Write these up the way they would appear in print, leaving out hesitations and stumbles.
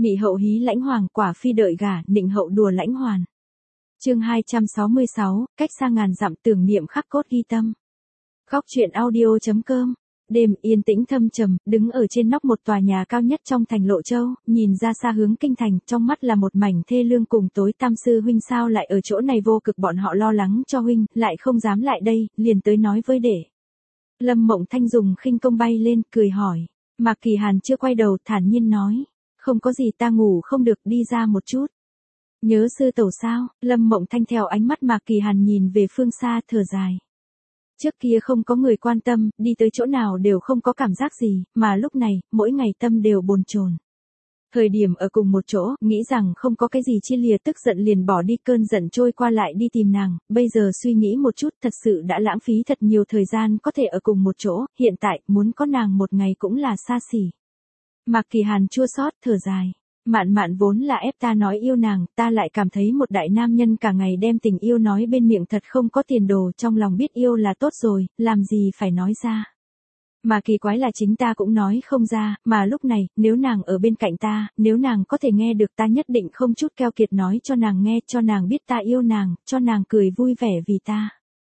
Mị hậu hí lãnh hoàng, quả phi đợi gả, nịnh hậu đùa lãnh hoàn. Chương 266, cách xa ngàn dặm, tưởng niệm khắc cốt ghi tâm. Góc truyện audio.com. Đêm yên tĩnh thâm trầm, đứng ở trên nóc một tòa nhà cao nhất trong thành Lộ Châu, nhìn ra xa hướng kinh thành, trong mắt là một mảnh thê lương cùng tối tăm. Sư huynh sao lại ở chỗ này, vô cực bọn họ lo lắng cho huynh, lại không dám lại đây, liền tới nói với đệ. Lâm Mộng Thanh dùng khinh công bay lên, cười hỏi. Mạc Kỳ Hàn chưa quay đầu, thản nhiên nói. Không có gì, ta ngủ không được, đi ra một chút. Nhớ sư tẩu sao? Lâm Mộng Thanh theo ánh mắt Mạc Kỳ Hàn nhìn về phương xa, thở dài. Trước kia không có người quan tâm, đi tới chỗ nào đều không có cảm giác gì, mà lúc này, mỗi ngày tâm đều bồn chồn. Thời điểm ở cùng một chỗ, nghĩ rằng không có cái gì chia lìa, tức giận liền bỏ đi, cơn giận trôi qua lại đi tìm nàng, bây giờ suy nghĩ một chút, thật sự đã lãng phí thật nhiều thời gian có thể ở cùng một chỗ, hiện tại, muốn có nàng một ngày cũng là xa xỉ. Mạc Kỳ Hàn chua xót, thở dài. Mạn Mạn vốn là ép ta nói yêu nàng, ta lại cảm thấy một đại nam nhân cả ngày đem tình yêu nói bên miệng thật không có tiền đồ, trong lòng biết yêu là tốt rồi, làm gì phải nói ra. Mà kỳ quái là chính ta cũng nói không ra, mà lúc này, nếu nàng ở bên cạnh ta, nếu nàng có thể nghe được, ta nhất định không chút keo kiệt nói cho nàng nghe, cho nàng biết ta yêu nàng, cho nàng cười vui vẻ vì ta.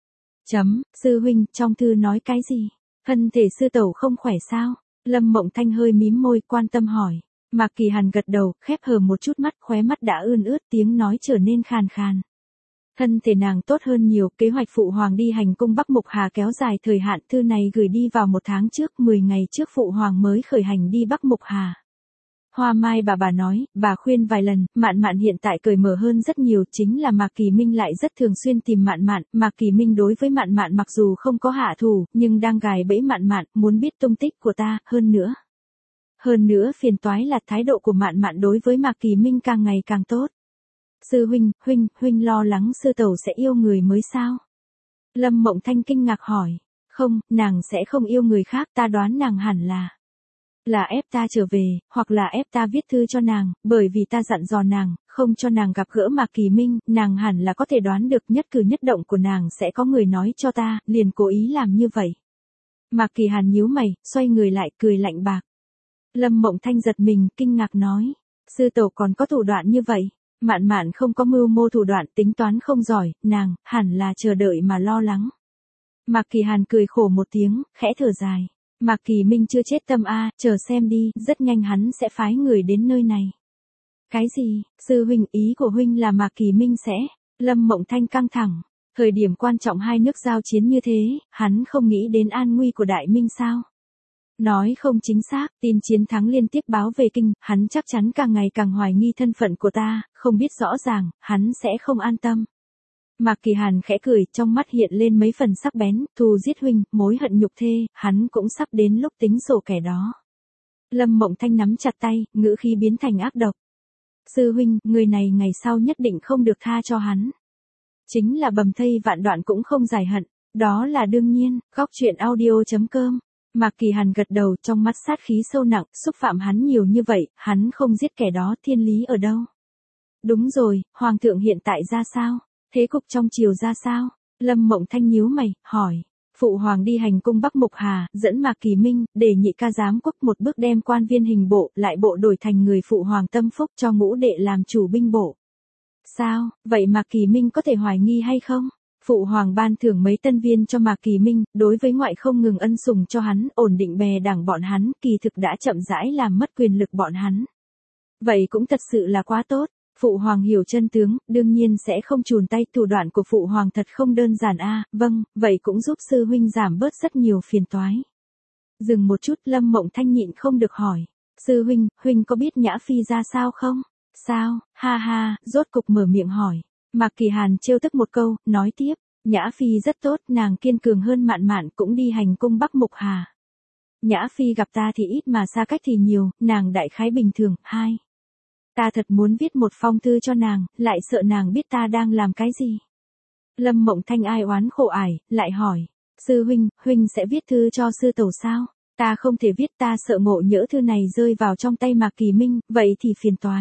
Sư huynh, trong thư nói cái gì? Thân thể sư tẩu không khỏe sao? Lâm Mộng Thanh hơi mím môi, quan tâm hỏi. Mạc Kỳ Hàn gật đầu, khép hờ một chút mắt, khóe mắt đã ươn ướt, tiếng nói trở nên khàn khàn. Thân thể nàng tốt hơn nhiều, kế hoạch phụ hoàng đi hành cung Bắc Mục Hà kéo dài thời hạn, thư này gửi đi vào 1 tháng trước, 10 ngày trước phụ hoàng mới khởi hành đi Bắc Mục Hà. Hoa Mai bà nói, bà khuyên vài lần, Mạn Mạn hiện tại cởi mở hơn rất nhiều, chính là Mạc Kỳ Minh lại rất thường xuyên tìm Mạn Mạn, Mạc Kỳ Minh đối với Mạn Mạn mặc dù không có hạ thủ, nhưng đang gài bẫy Mạn Mạn, muốn biết tung tích của ta, hơn nữa phiền toái là thái độ của Mạn Mạn đối với Mạc Kỳ Minh càng ngày càng tốt. Sư huynh lo lắng sư tẩu sẽ yêu người mới sao? Lâm Mộng Thanh kinh ngạc hỏi. Không, nàng sẽ không yêu người khác, ta đoán nàng hẳn là ép ta trở về, hoặc là ép ta viết thư cho nàng, bởi vì ta dặn dò nàng, không cho nàng gặp gỡ Mạc Kỳ Minh, nàng hẳn là có thể đoán được nhất cử nhất động của nàng sẽ có người nói cho ta, liền cố ý làm như vậy. Mạc Kỳ Hàn nhíu mày, xoay người lại, cười lạnh bạc. Lâm Mộng Thanh giật mình, kinh ngạc nói. Sư tẩu còn có thủ đoạn như vậy? Mạn Mạn không có mưu mô thủ đoạn, tính toán không giỏi, nàng, hẳn là chờ đợi mà lo lắng. Mạc Kỳ Hàn cười khổ một tiếng, khẽ thở dài. Mạc Kỳ Minh chưa chết tâm a, chờ xem đi, rất nhanh hắn sẽ phái người đến nơi này. Cái gì? Sư huynh, ý của huynh là Mạc Kỳ Minh sẽ? Lâm Mộng Thanh căng thẳng. Thời điểm quan trọng hai nước giao chiến như thế, hắn không nghĩ đến an nguy của Đại Minh sao? Nói không chính xác, tin chiến thắng liên tiếp báo về kinh, hắn chắc chắn càng ngày càng hoài nghi thân phận của ta, không biết rõ ràng, hắn sẽ không an tâm. Mạc Kỳ Hàn khẽ cười, trong mắt hiện lên mấy phần sắc bén, thù giết huynh, mối hận nhục thê, hắn cũng sắp đến lúc tính sổ kẻ đó. Lâm Mộng Thanh nắm chặt tay, ngữ khí biến thành ác độc. Sư huynh, người này ngày sau nhất định không được tha cho hắn. Chính là bầm thây vạn đoạn cũng không giải hận, đó là đương nhiên. Góc truyện audio.com. Mạc Kỳ Hàn gật đầu, trong mắt sát khí sâu nặng, xúc phạm hắn nhiều như vậy, hắn không giết kẻ đó, thiên lý ở đâu? Đúng rồi, hoàng thượng hiện tại ra sao? Thế cục trong triều ra sao? Lâm Mộng Thanh nhíu mày, hỏi. Phụ hoàng đi hành cung Bắc Mục Hà, dẫn Mạc Kỳ Minh, để nhị ca giám quốc một bước đem quan viên hình bộ, lại bộ đổi thành người phụ hoàng tâm phúc cho ngũ đệ làm chủ binh bộ. Sao, vậy Mạc Kỳ Minh có thể hoài nghi hay không? Phụ hoàng ban thưởng mấy tân viên cho Mạc Kỳ Minh, đối với ngoại không ngừng ân sủng cho hắn, ổn định bè đảng bọn hắn, kỳ thực đã chậm rãi làm mất quyền lực bọn hắn. Vậy cũng thật sự là quá tốt. Phụ hoàng hiểu chân tướng, đương nhiên sẽ không chùn tay, thủ đoạn của phụ hoàng thật không đơn giản a. Vâng, vậy cũng giúp sư huynh giảm bớt rất nhiều phiền toái. Dừng một chút, Lâm Mộng Thanh nhịn không được hỏi. Sư huynh có biết Nhã Phi ra sao không? Sao, ha ha, rốt cục mở miệng hỏi. Mạc Kỳ Hàn trêu tức một câu, nói tiếp. Nhã Phi rất tốt, nàng kiên cường hơn Mạn Mạn, cũng đi hành cung Bắc Mục Hà. Nhã Phi gặp ta thì ít mà xa cách thì nhiều, nàng đại khái bình thường. Ta thật muốn viết một phong thư cho nàng, lại sợ nàng biết ta đang làm cái gì. Lâm Mộng Thanh ai oán khổ ải, lại hỏi. Sư huynh sẽ viết thư cho sư tẩu sao? Ta không thể viết, ta sợ ngộ nhỡ thư này rơi vào trong tay Mạc Kỳ Minh, vậy thì phiền toái.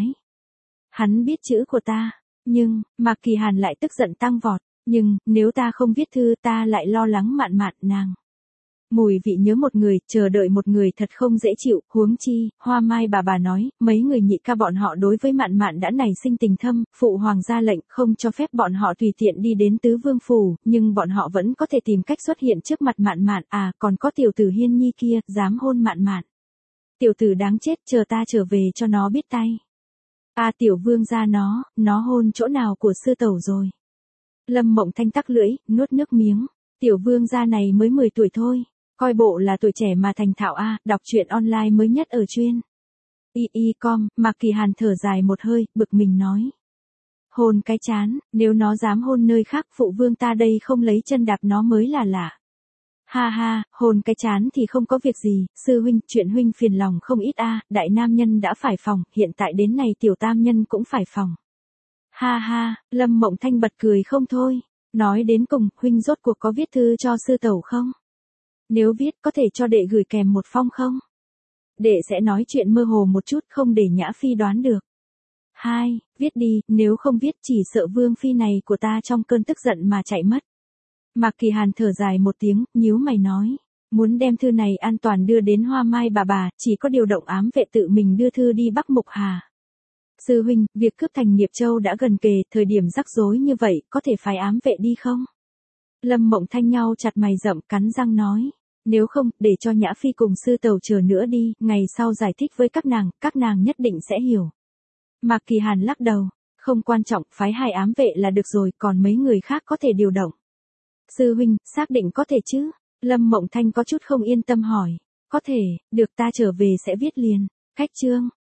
Hắn biết chữ của ta, nhưng, Mạc Kỳ Hàn lại tức giận tăng vọt. Nhưng, nếu ta không viết thư ta lại lo lắng Mạn Mạn nàng. Mùi vị nhớ một người, chờ đợi một người thật không dễ chịu, huống chi, Hoa Mai bà nói, mấy người nhị ca bọn họ đối với Mạn Mạn đã nảy sinh tình thâm, phụ hoàng ra lệnh không cho phép bọn họ tùy tiện đi đến Tứ Vương phủ, nhưng bọn họ vẫn có thể tìm cách xuất hiện trước mặt Mạn Mạn, à, còn có tiểu tử Hiên Nhi kia, dám hôn Mạn Mạn. Tiểu tử đáng chết, chờ ta trở về cho nó biết tay. À, tiểu vương gia nó hôn chỗ nào của sư tẩu rồi? Lâm Mộng Thanh tắc lưỡi, nuốt nước miếng. Tiểu vương gia này mới 10 tuổi thôi. Coi bộ là tuổi trẻ mà thành thạo a, đọc truyện online mới nhất ở chuyên. Y.com, Mạc Kỳ Hàn thở dài một hơi, bực mình nói. Hôn cái chán, nếu nó dám hôn nơi khác phụ vương ta đây không lấy chân đạp nó mới là lạ. Ha ha, hôn cái chán thì không có việc gì, sư huynh, chuyện huynh phiền lòng không ít a, đại nam nhân đã phải phòng, hiện tại đến này tiểu tam nhân cũng phải phòng. Ha ha, Lâm Mộng Thanh bật cười không thôi, nói đến cùng, huynh rốt cuộc có viết thư cho sư tẩu không? Nếu viết có thể cho đệ gửi kèm một phong không? Đệ sẽ nói chuyện mơ hồ một chút không để Nhã Phi đoán được. 2. Viết đi, nếu không viết chỉ sợ vương phi này của ta trong cơn tức giận mà chạy mất. Mạc Kỳ Hàn thở dài một tiếng, nhíu mày nói. Muốn đem thư này an toàn đưa đến Hoa Mai bà, chỉ có điều động ám vệ tự mình đưa thư đi Bắc Mục Hà. Sư huynh, việc cướp thành Nghiệp Châu đã gần kề, thời điểm rắc rối như vậy, có thể phái ám vệ đi không? Lâm Mộng Thanh nhau chặt mày rậm cắn răng nói. Nếu không, để cho Nhã Phi cùng sư tẩu chờ nữa đi, ngày sau giải thích với các nàng nhất định sẽ hiểu. Mạc Kỳ Hàn lắc đầu, không quan trọng, phái 2 ám vệ là được rồi, còn mấy người khác có thể điều động. Sư huynh, xác định có thể chứ? Lâm Mộng Thanh có chút không yên tâm hỏi. Có thể, được ta trở về sẽ viết liền. Khách chương.